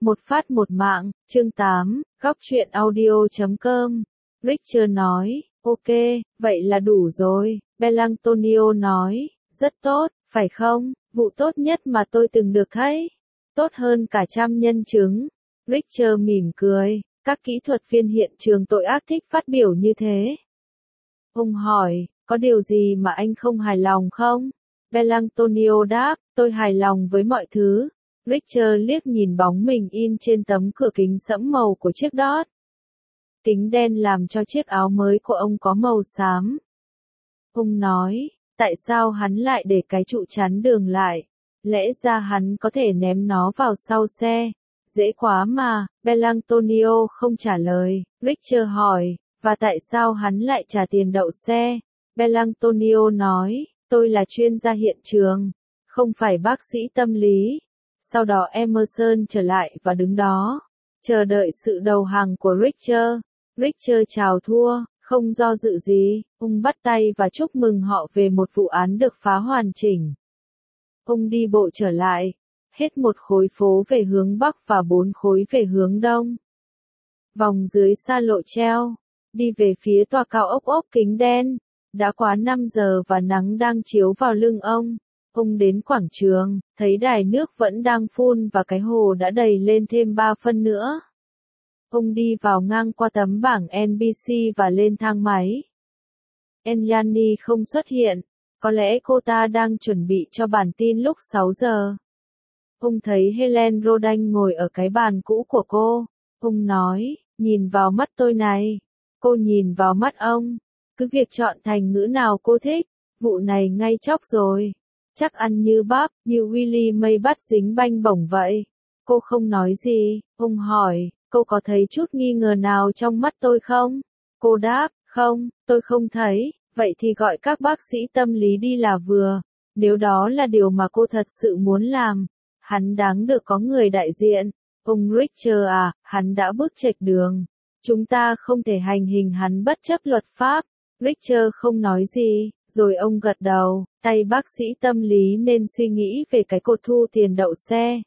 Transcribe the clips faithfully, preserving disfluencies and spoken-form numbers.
Một phát một mạng, chương tám, góc truyện audio chấm com. Richard nói, ok, vậy là đủ rồi. Belantonio nói, rất tốt, phải không? Vụ tốt nhất mà tôi từng được thấy. Tốt hơn cả trăm nhân chứng. Richard mỉm cười, các kỹ thuật viên hiện trường tội ác thích phát biểu như thế. Ông hỏi, có điều gì mà anh không hài lòng không? Belantonio đáp, tôi hài lòng với mọi thứ. Richard liếc nhìn bóng mình in trên tấm cửa kính sẫm màu của chiếc Dodge. Kính đen làm cho chiếc áo mới của ông có màu xám. Ông nói, tại sao hắn lại để cái trụ chắn đường lại? Lẽ ra hắn có thể ném nó vào sau xe. Dễ quá mà, Belantonio không trả lời. Richard hỏi, và tại sao hắn lại trả tiền đậu xe? Belantonio nói, tôi là chuyên gia hiện trường, không phải bác sĩ tâm lý. Sau đó Emerson trở lại và đứng đó, chờ đợi sự đầu hàng của Richard. Richard chào thua, không do dự gì, ông bắt tay và chúc mừng họ về một vụ án được phá hoàn chỉnh. Ông đi bộ trở lại, hết một khối phố về hướng Bắc và bốn khối về hướng Đông. Vòng dưới xa lộ treo, đi về phía tòa cao ốc ốp kính đen. Đã quá năm giờ và nắng đang chiếu vào lưng ông. Ông đến quảng trường, thấy đài nước vẫn đang phun và cái hồ đã đầy lên thêm ba phân nữa. Ông đi vào ngang qua tấm bảng en bê xê và lên thang máy. Enyani không xuất hiện, có lẽ cô ta đang chuẩn bị cho bản tin lúc sáu giờ. Ông thấy Helen Rodan ngồi ở cái bàn cũ của cô. Ông nói, nhìn vào mắt tôi này. Cô nhìn vào mắt ông. Cứ việc chọn thành ngữ nào cô thích, vụ này ngay chóc rồi. Chắc ăn như bắp, như Willie May bắt dính banh bổng vậy. Cô không nói gì, ông hỏi, cô có thấy chút nghi ngờ nào trong mắt tôi không? Cô đáp, không, tôi không thấy, vậy thì gọi các bác sĩ tâm lý đi là vừa. Nếu đó là điều mà cô thật sự muốn làm, hắn đáng được có người đại diện. Ông Richard à, hắn đã bước chệch đường. Chúng ta không thể hành hình hắn bất chấp luật pháp. Richard không nói gì, rồi ông gật đầu, tay bác sĩ tâm lý nên suy nghĩ về cái cột thu tiền đậu xe.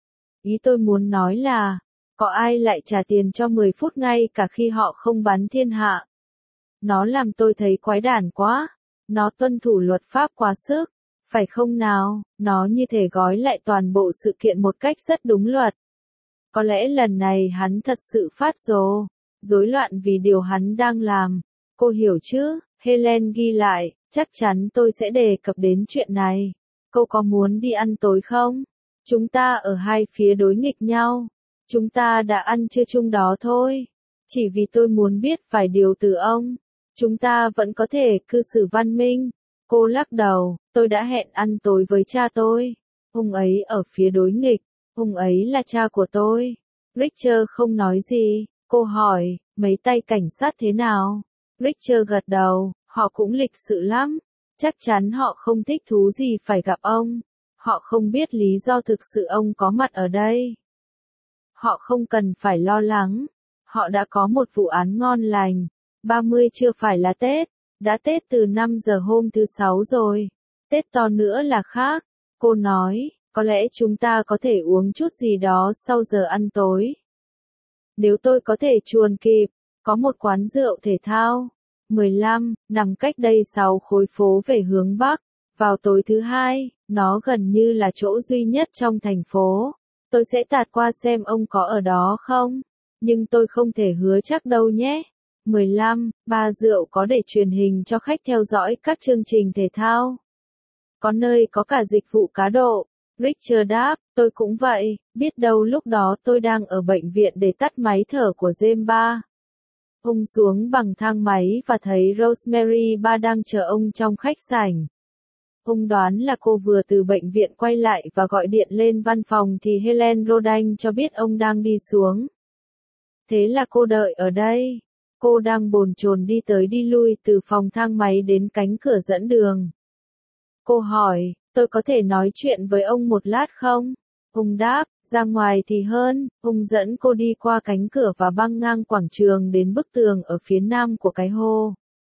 Ý tôi muốn nói là, có ai lại trả tiền cho mười phút ngay cả khi họ không bắn thiên hạ? Nó làm tôi thấy quái đản quá, nó tuân thủ luật pháp quá sức, phải không nào? Nó như thể gói lại toàn bộ sự kiện một cách rất đúng luật. Có lẽ lần này hắn thật sự phát rồ, rối loạn vì điều hắn đang làm. Cô hiểu chứ? Helen ghi lại, chắc chắn tôi sẽ đề cập đến chuyện này. Cô có muốn đi ăn tối không? Chúng ta ở hai phía đối nghịch nhau. Chúng ta đã ăn trưa chung đó thôi. Chỉ vì tôi muốn biết vài điều từ ông. Chúng ta vẫn có thể cư xử văn minh. Cô lắc đầu, tôi đã hẹn ăn tối với cha tôi. Ông ấy ở phía đối nghịch. Ông ấy là cha của tôi. Richard không nói gì. Cô hỏi, mấy tay cảnh sát thế nào? Richard gật đầu, họ cũng lịch sự lắm. Chắc chắn họ không thích thú gì phải gặp ông. Họ không biết lý do thực sự ông có mặt ở đây. Họ không cần phải lo lắng. Họ đã có một vụ án ngon lành. ba mươi chưa phải là Tết. Đã Tết từ năm giờ hôm thứ sáu rồi. Tết to nữa là khác. Cô nói, có lẽ chúng ta có thể uống chút gì đó sau giờ ăn tối. Nếu tôi có thể chuồn kịp, có một quán rượu thể thao. mười lăm, nằm cách đây sáu khối phố về hướng Bắc. Vào tối thứ hai, nó gần như là chỗ duy nhất trong thành phố. Tôi sẽ tạt qua xem ông có ở đó không. Nhưng tôi không thể hứa chắc đâu nhé. mười lăm, ba rượu có để truyền hình cho khách theo dõi các chương trình thể thao. Có nơi có cả dịch vụ cá độ. Richard đáp, tôi cũng vậy, biết đâu lúc đó tôi đang ở bệnh viện để tắt máy thở của James ba. Ông xuống bằng thang máy và thấy Rosemary ba đang chờ ông trong khách sảnh. Ông đoán là cô vừa từ bệnh viện quay lại và gọi điện lên văn phòng thì Helen Rodan cho biết ông đang đi xuống. Thế là cô đợi ở đây. Cô đang bồn chồn đi tới đi lui từ phòng thang máy đến cánh cửa dẫn đường. Cô hỏi, tôi có thể nói chuyện với ông một lát không? Ông đáp, ra ngoài thì hơn. Ông dẫn cô đi qua cánh cửa và băng ngang quảng trường đến bức tường ở phía nam của cái hồ.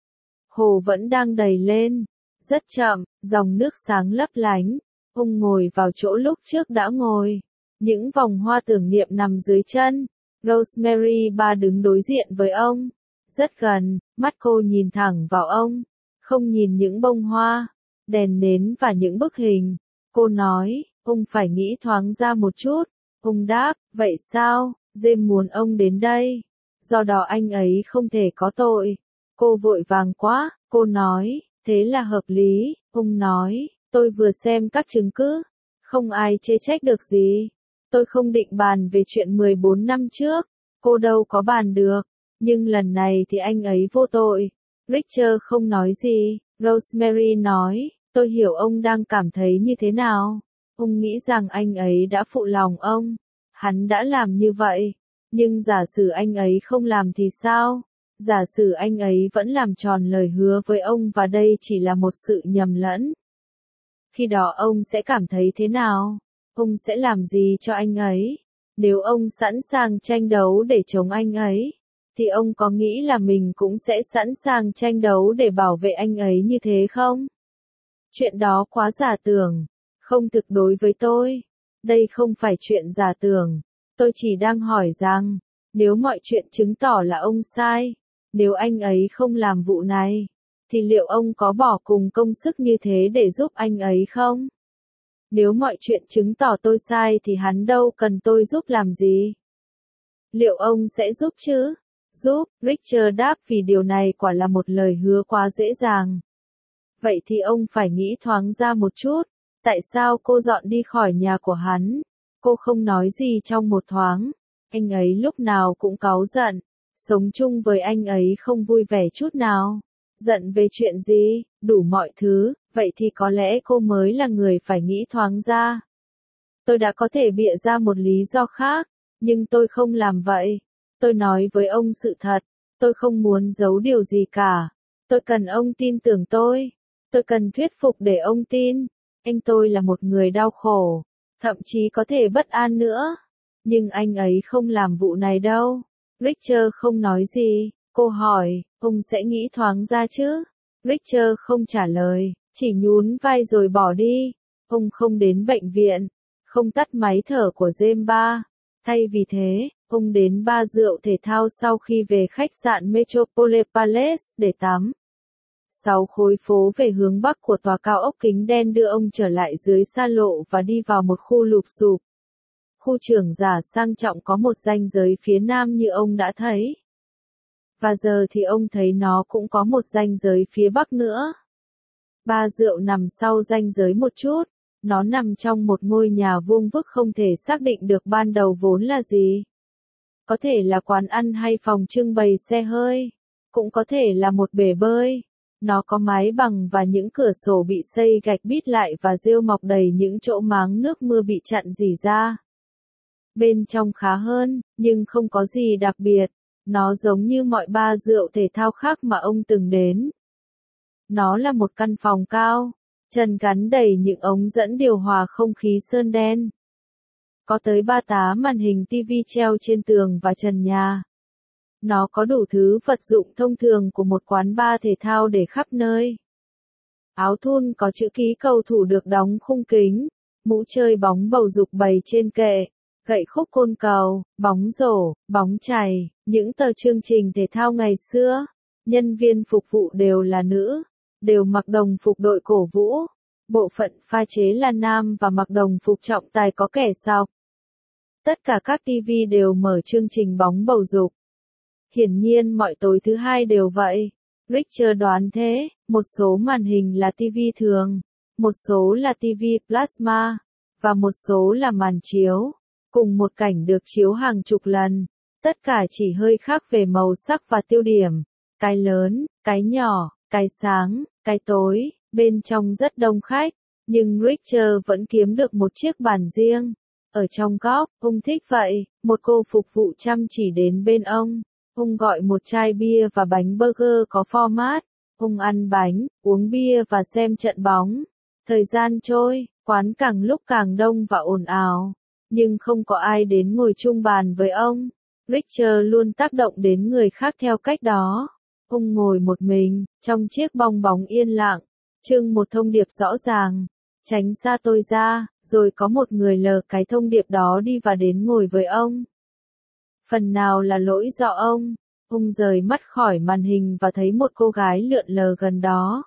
Hồ vẫn đang đầy lên. Rất chậm, dòng nước sáng lấp lánh. Ông ngồi vào chỗ lúc trước đã ngồi. Những vòng hoa tưởng niệm nằm dưới chân. Rosemary ba đứng đối diện với ông. Rất gần, mắt cô nhìn thẳng vào ông. Không nhìn những bông hoa, đèn nến và những bức hình. Cô nói, ông phải nghĩ thoáng ra một chút. Ông đáp, vậy sao, James muốn ông đến đây. Do đó anh ấy không thể có tội. Cô vội vàng quá, cô nói, thế là hợp lý. Ông nói, tôi vừa xem các chứng cứ. Không ai chê trách được gì. Tôi không định bàn về chuyện mười bốn năm trước. Cô đâu có bàn được. Nhưng lần này thì anh ấy vô tội. Richard không nói gì. Rosemary nói, tôi hiểu ông đang cảm thấy như thế nào. Ông nghĩ rằng anh ấy đã phụ lòng ông. Hắn đã làm như vậy. Nhưng giả sử anh ấy không làm thì sao? Giả sử anh ấy vẫn làm tròn lời hứa với ông và đây chỉ là một sự nhầm lẫn. Khi đó ông sẽ cảm thấy thế nào? Ông sẽ làm gì cho anh ấy? Nếu ông sẵn sàng tranh đấu để chống anh ấy, thì ông có nghĩ là mình cũng sẽ sẵn sàng tranh đấu để bảo vệ anh ấy như thế không? Chuyện đó quá giả tưởng, không thực đối với tôi. Đây không phải chuyện giả tưởng. Tôi chỉ đang hỏi rằng, nếu mọi chuyện chứng tỏ là ông sai, nếu anh ấy không làm vụ này, thì liệu ông có bỏ cùng công sức như thế để giúp anh ấy không? Nếu mọi chuyện chứng tỏ tôi sai thì hắn đâu cần tôi giúp làm gì? Liệu ông sẽ giúp chứ? Giúp, Richard đáp vì điều này quả là một lời hứa quá dễ dàng. Vậy thì ông phải nghĩ thoáng ra một chút. Tại sao cô dọn đi khỏi nhà của hắn? Cô không nói gì trong một thoáng. Anh ấy lúc nào cũng cáu giận. Sống chung với anh ấy không vui vẻ chút nào. Giận về chuyện gì? Đủ mọi thứ. Vậy thì có lẽ cô mới là người phải nghĩ thoáng ra. Tôi đã có thể bịa ra một lý do khác. Nhưng tôi không làm vậy. Tôi nói với ông sự thật. Tôi không muốn giấu điều gì cả. Tôi cần ông tin tưởng tôi. Tôi cần thuyết phục để ông tin. Anh tôi là một người đau khổ. Thậm chí có thể bất an nữa. Nhưng anh ấy không làm vụ này đâu. Richard không nói gì. Cô hỏi, ông sẽ nghĩ thoáng ra chứ? Richard không trả lời, chỉ nhún vai rồi bỏ đi. Ông không đến bệnh viện. Không tắt máy thở của James ba. Thay vì thế, ông đến bar rượu thể thao sau khi về khách sạn Metropole Palace để tắm. Sáu khối phố về hướng bắc của tòa cao ốc kính đen đưa ông trở lại dưới xa lộ và đi vào một khu lụp xụp. Khu trưởng giả sang trọng có một ranh giới phía nam như ông đã thấy. Và giờ thì ông thấy nó cũng có một ranh giới phía bắc nữa. Bar rượu nằm sau ranh giới một chút. Nó nằm trong một ngôi nhà vuông vức không thể xác định được ban đầu vốn là gì. Có thể là quán ăn hay phòng trưng bày xe hơi. Cũng có thể là một bể bơi. Nó có mái bằng và những cửa sổ bị xây gạch bít lại và rêu mọc đầy những chỗ máng nước mưa bị chặn rỉ ra. Bên trong khá hơn, nhưng không có gì đặc biệt. Nó giống như mọi bar rượu thể thao khác mà ông từng đến. Nó là một căn phòng cao, trần gắn đầy những ống dẫn điều hòa không khí sơn đen. Có tới ba tá màn hình tivi treo trên tường và trần nhà. Nó có đủ thứ vật dụng thông thường của một quán bar thể thao để khắp nơi. Áo thun có chữ ký cầu thủ được đóng khung kính, mũ chơi bóng bầu dục bày trên kệ, gậy khúc côn cầu, bóng rổ, bóng chày, những tờ chương trình thể thao ngày xưa. Nhân viên phục vụ đều là nữ, đều mặc đồng phục đội cổ vũ. Bộ phận pha chế là nam và mặc đồng phục trọng tài có kẻ sọc. Tất cả các tivi đều mở chương trình bóng bầu dục. Hiển nhiên mọi tối thứ hai đều vậy. Richard đoán thế, một số màn hình là tivi thường, một số là tivi plasma, và một số là màn chiếu. Cùng một cảnh được chiếu hàng chục lần. Tất cả chỉ hơi khác về màu sắc và tiêu điểm. Cái lớn, cái nhỏ, cái sáng, cái tối, bên trong rất đông khách. Nhưng Richard vẫn kiếm được một chiếc bàn riêng. Ở trong góc, ông thích vậy, một cô phục vụ chăm chỉ đến bên ông. Ông gọi một chai bia và bánh burger có format. Ông ăn bánh, uống bia và xem trận bóng. Thời gian trôi, quán càng lúc càng đông và ồn ào. Nhưng không có ai đến ngồi chung bàn với ông. Richard luôn tác động đến người khác theo cách đó. Ông ngồi một mình, trong chiếc bong bóng yên lặng, trưng một thông điệp rõ ràng. tránh xa tôi ra, rồi có một người lờ cái thông điệp đó đi và đến ngồi với ông. Phần nào là lỗi do ông, ông rời mắt khỏi màn hình và thấy một cô gái lượn lờ gần đó.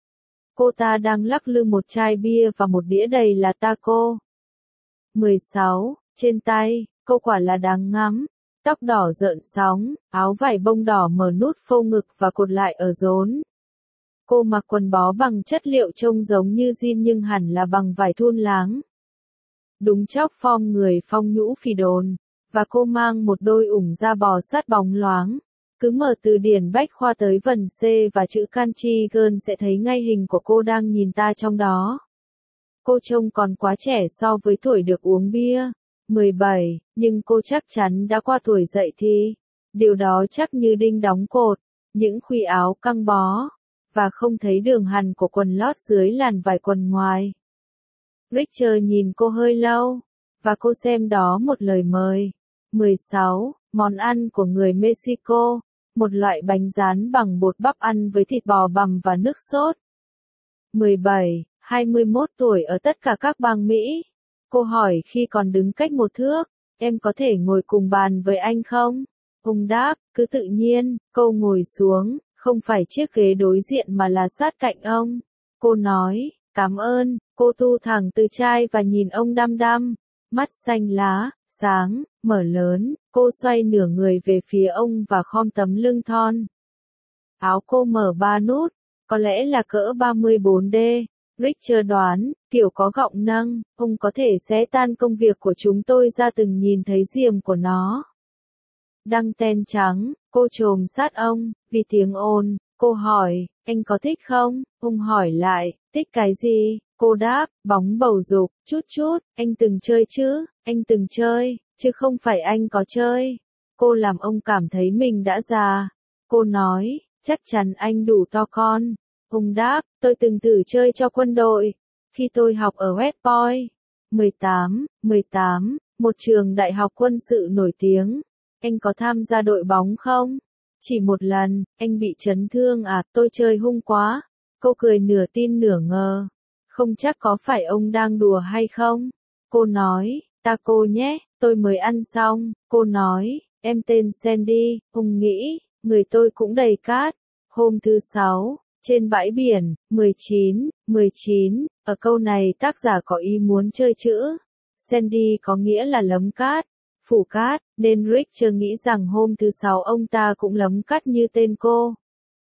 Cô ta đang lắc lư một chai bia và một đĩa đầy là taco. mười sáu. Trên tay, cô quả là đáng ngắm. Tóc đỏ rợn sóng, áo vải bông đỏ mở nút phâu ngực và cột lại ở rốn. Cô mặc quần bó bằng chất liệu trông giống như jean nhưng hẳn là bằng vải thun láng. Đúng chóc form người phong nhũ phì đồn, và cô mang một đôi ủng da bò sát bóng loáng. Cứ mở từ điển Bách Khoa tới vần C và chữ Country Girl sẽ thấy ngay hình của cô đang nhìn ta trong đó. Cô trông còn quá trẻ so với tuổi được uống bia. mười bảy, nhưng cô chắc chắn đã qua tuổi dậy thì. Điều đó chắc như đinh đóng cột, những khuy áo căng bó, và không thấy đường hằn của quần lót dưới làn vải quần ngoài. Richard nhìn cô hơi lâu, và cô xem đó một lời mời. mười sáu, món ăn của người Mexico, một loại bánh rán bằng bột bắp ăn với thịt bò bằm và nước sốt. mười bảy, hai mươi mốt tuổi ở tất cả các bang Mỹ. Cô hỏi khi còn đứng cách một thước, em có thể ngồi cùng bàn với anh không? Ông đáp, cứ tự nhiên. Cô ngồi xuống, không phải chiếc ghế đối diện mà là sát cạnh ông. Cô nói, cảm ơn. Cô tu thẳng từ chai và nhìn ông đăm đăm, mắt xanh lá, sáng, mở lớn. Cô xoay nửa người về phía ông và khom tấm lưng thon. Áo cô mở ba nút, có lẽ là cỡ ba mươi bốn D. Richard đoán, kiểu có gọng nâng, ông có thể xé tan công việc của chúng tôi ra từng nhìn thấy diềm của nó. Đăng ten trắng, cô chồm sát ông, vì tiếng ồn, cô hỏi, anh có thích không? Ông hỏi lại, thích cái gì? Cô đáp, bóng bầu dục, chút chút, anh từng chơi chứ, anh từng chơi, chứ không phải anh có chơi. Cô làm ông cảm thấy mình đã già. Cô nói, chắc chắn anh đủ to con. Ông đáp, tôi từng thử chơi cho quân đội, khi tôi học ở West Point. mười tám, mười tám, một trường đại học quân sự nổi tiếng. Anh có tham gia đội bóng không? Chỉ một lần, anh bị chấn thương à, tôi chơi hung quá. Cô cười nửa tin nửa ngờ. Không chắc có phải ông đang đùa hay không? Cô nói, taco nhé, tôi mới ăn xong. Cô nói, em tên Sandy. Ông nghĩ, người tôi cũng đầy cát. Hôm thứ sáu, trên bãi biển. mười chín, mười chín, ở câu này tác giả có ý muốn chơi chữ Sandy có nghĩa là lấm cát, phủ cát, nên Richard nghĩ rằng hôm thứ sáu ông ta cũng lấm cát như tên cô.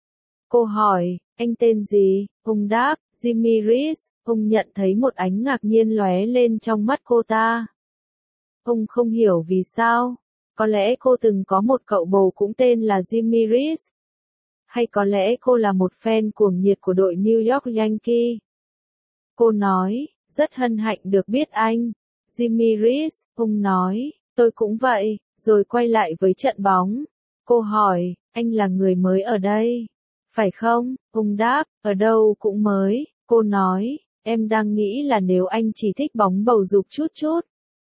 Cô hỏi, anh tên gì? Ông đáp, Jimmy Reese. Ông nhận thấy một ánh ngạc nhiên lóe lên trong mắt cô ta. Ông không hiểu vì sao. Có lẽ cô từng có một cậu bồ cũng tên là Jimmy Reese. Hay có lẽ cô là một fan cuồng nhiệt của đội New York Yankees. Cô nói, rất hân hạnh được biết anh. Jimmy Reese, ông nói, tôi cũng vậy, rồi quay lại với trận bóng. Cô hỏi, anh là người mới ở đây, phải không? Ông đáp, ở đâu cũng mới. Cô nói, em đang nghĩ là nếu anh chỉ thích bóng bầu dục chút chút,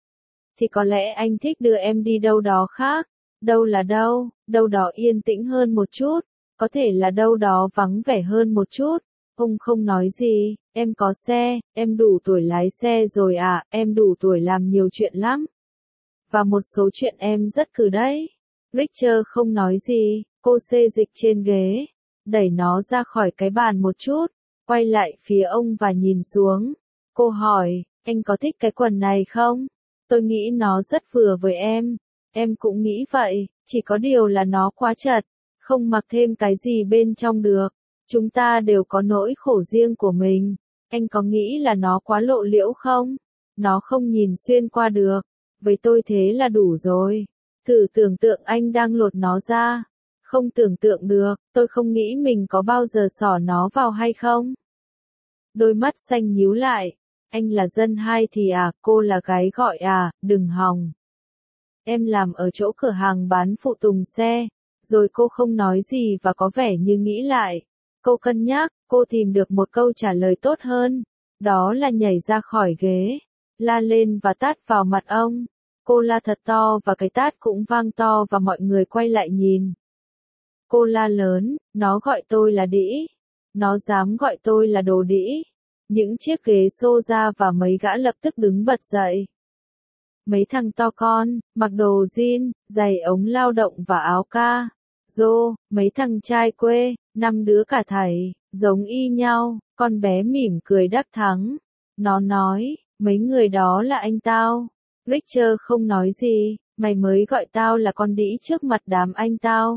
thì có lẽ anh thích đưa em đi đâu đó khác. Đâu là đâu? Đâu đó yên tĩnh hơn một chút. Có thể là đâu đó vắng vẻ hơn một chút. Ông không nói gì, em có xe, em đủ tuổi lái xe rồi à, em đủ tuổi làm nhiều chuyện lắm. Và một số chuyện em rất cừ đấy. Richard không nói gì, cô xê dịch trên ghế, đẩy nó ra khỏi cái bàn một chút, quay lại phía ông và nhìn xuống. Cô hỏi, anh có thích cái quần này không? Tôi nghĩ nó rất vừa với em. Em cũng nghĩ vậy, chỉ có điều là nó quá chật, không mặc thêm cái gì bên trong được. Chúng ta đều có nỗi khổ riêng của mình. Anh có nghĩ là nó quá lộ liễu không? Nó không nhìn xuyên qua được. Với tôi thế là đủ rồi. Thử tưởng tượng anh đang lột nó ra. Không tưởng tượng được, tôi không nghĩ mình có bao giờ xỏ nó vào hay không. Đôi mắt xanh nhíu lại. Anh là dân hai thì à, cô là gái gọi à, đừng hòng. Em làm ở chỗ cửa hàng bán phụ tùng xe. Rồi cô không nói gì và có vẻ như nghĩ lại. Cô cân nhắc, cô tìm được một câu trả lời tốt hơn. Đó là nhảy ra khỏi ghế, la lên và tát vào mặt ông. Cô la thật to và cái tát cũng vang to và mọi người quay lại nhìn. Cô la lớn, nó gọi tôi là đĩ. Nó dám gọi tôi là đồ đĩ. Những chiếc ghế sofa và mấy gã lập tức đứng bật dậy. Mấy thằng to con, mặc đồ jean, giày ống lao động và áo ca. Dô, mấy thằng trai quê, năm đứa cả thầy, giống y nhau, con bé mỉm cười đắc thắng. Nó nói, mấy người đó là anh tao. Richard không nói gì, mày mới gọi tao là con đĩ trước mặt đám anh tao.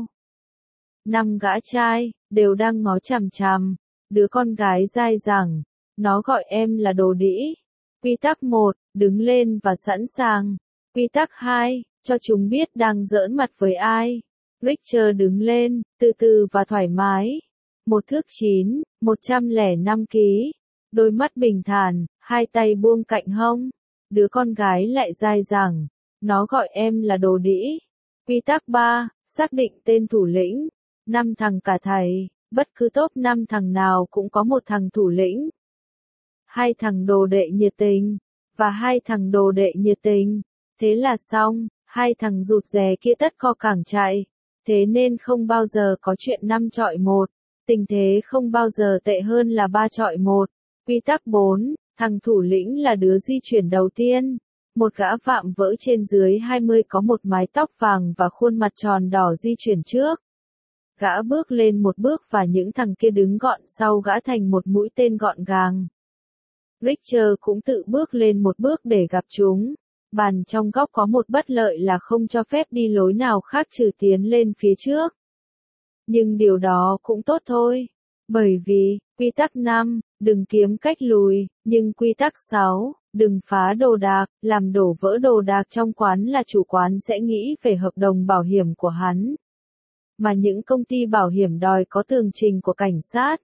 Năm gã trai, đều đang ngó chằm chằm. Đứa con gái dai dẳng, nó gọi em là đồ đĩ. Quy tắc một, đứng lên và sẵn sàng. Quy tắc hai, cho chúng biết đang giỡn mặt với ai. Richard đứng lên, từ từ và thoải mái. Một thước chín, một trăm lẻ năm ký. Đôi mắt bình thản, hai tay buông cạnh hông. Đứa con gái lại dai dẳng. Nó gọi em là đồ đĩ. Quy tắc ba, xác định tên thủ lĩnh. Năm thằng cả thầy, bất cứ top năm thằng nào cũng có một thằng thủ lĩnh. Hai thằng đồ đệ nhiệt tình, và hai thằng đồ đệ nhiệt tình. Thế là xong, hai thằng rụt rè kia tất co cẳng chạy. Thế nên không bao giờ có chuyện năm chọi một. Tình thế không bao giờ tệ hơn là ba chọi một. Quy tắc bốn, thằng thủ lĩnh là đứa di chuyển đầu tiên. Một gã vạm vỡ trên dưới hai mươi có một mái tóc vàng và khuôn mặt tròn đỏ di chuyển trước. Gã bước lên một bước và những thằng kia đứng gọn sau gã thành một mũi tên gọn gàng. Richard cũng tự bước lên một bước để gặp chúng. Bàn trong góc có một bất lợi là không cho phép đi lối nào khác trừ tiến lên phía trước. Nhưng điều đó cũng tốt thôi. Bởi vì, quy tắc năm, đừng kiếm cách lùi, nhưng quy tắc sáu, đừng phá đồ đạc, làm đổ vỡ đồ đạc trong quán là chủ quán sẽ nghĩ về hợp đồng bảo hiểm của hắn. Mà những công ty bảo hiểm đòi có tường trình của cảnh sát.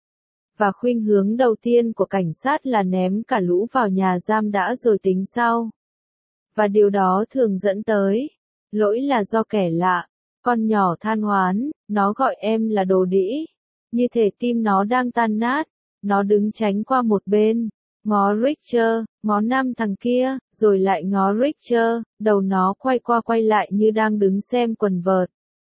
Và khuynh hướng đầu tiên của cảnh sát là ném cả lũ vào nhà giam đã rồi tính sau. Và điều đó thường dẫn tới, lỗi là do kẻ lạ. Con nhỏ than oán, nó gọi em là đồ đĩ. Như thể tim nó đang tan nát. Nó đứng tránh qua một bên, ngó Richard, ngó năm thằng kia, rồi lại ngó Richard, đầu nó quay qua quay lại như đang đứng xem quần vợt.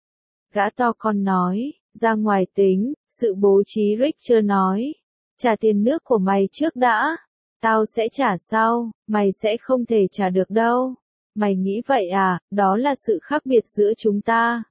Gã to con nói, ra ngoài tính, sự bố trí. Richard nói, trả tiền nước của mày trước đã. Tao sẽ trả sau, mày sẽ không thể trả được đâu. Mày nghĩ vậy à, đó là sự khác biệt giữa chúng ta.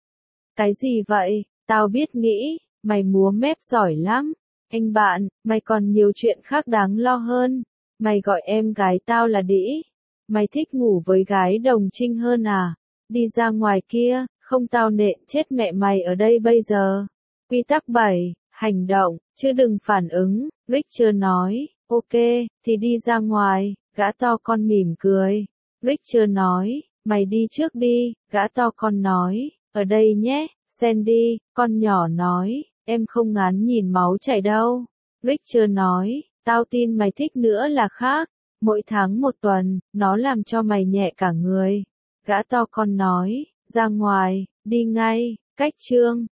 Cái gì vậy, tao biết nghĩ, mày múa mép giỏi lắm. Anh bạn, mày còn nhiều chuyện khác đáng lo hơn. Mày gọi em gái tao là đĩ. Mày thích ngủ với gái đồng trinh hơn à? Đi ra ngoài kia, không tao nện chết mẹ mày ở đây bây giờ. Quy tắc bảy, hành động, chứ đừng phản ứng. Richard nói, ok, thì đi ra ngoài. Gã to con mỉm cười. Richard nói, mày đi trước đi. Gã to con nói, ở đây nhé. Sandy, con nhỏ nói, em không ngán nhìn máu chảy đâu. Richard nói, tao tin mày thích nữa là khác. Mỗi tháng một tuần, nó làm cho mày nhẹ cả người. Gã to con nói, ra ngoài, đi ngay, cách chương.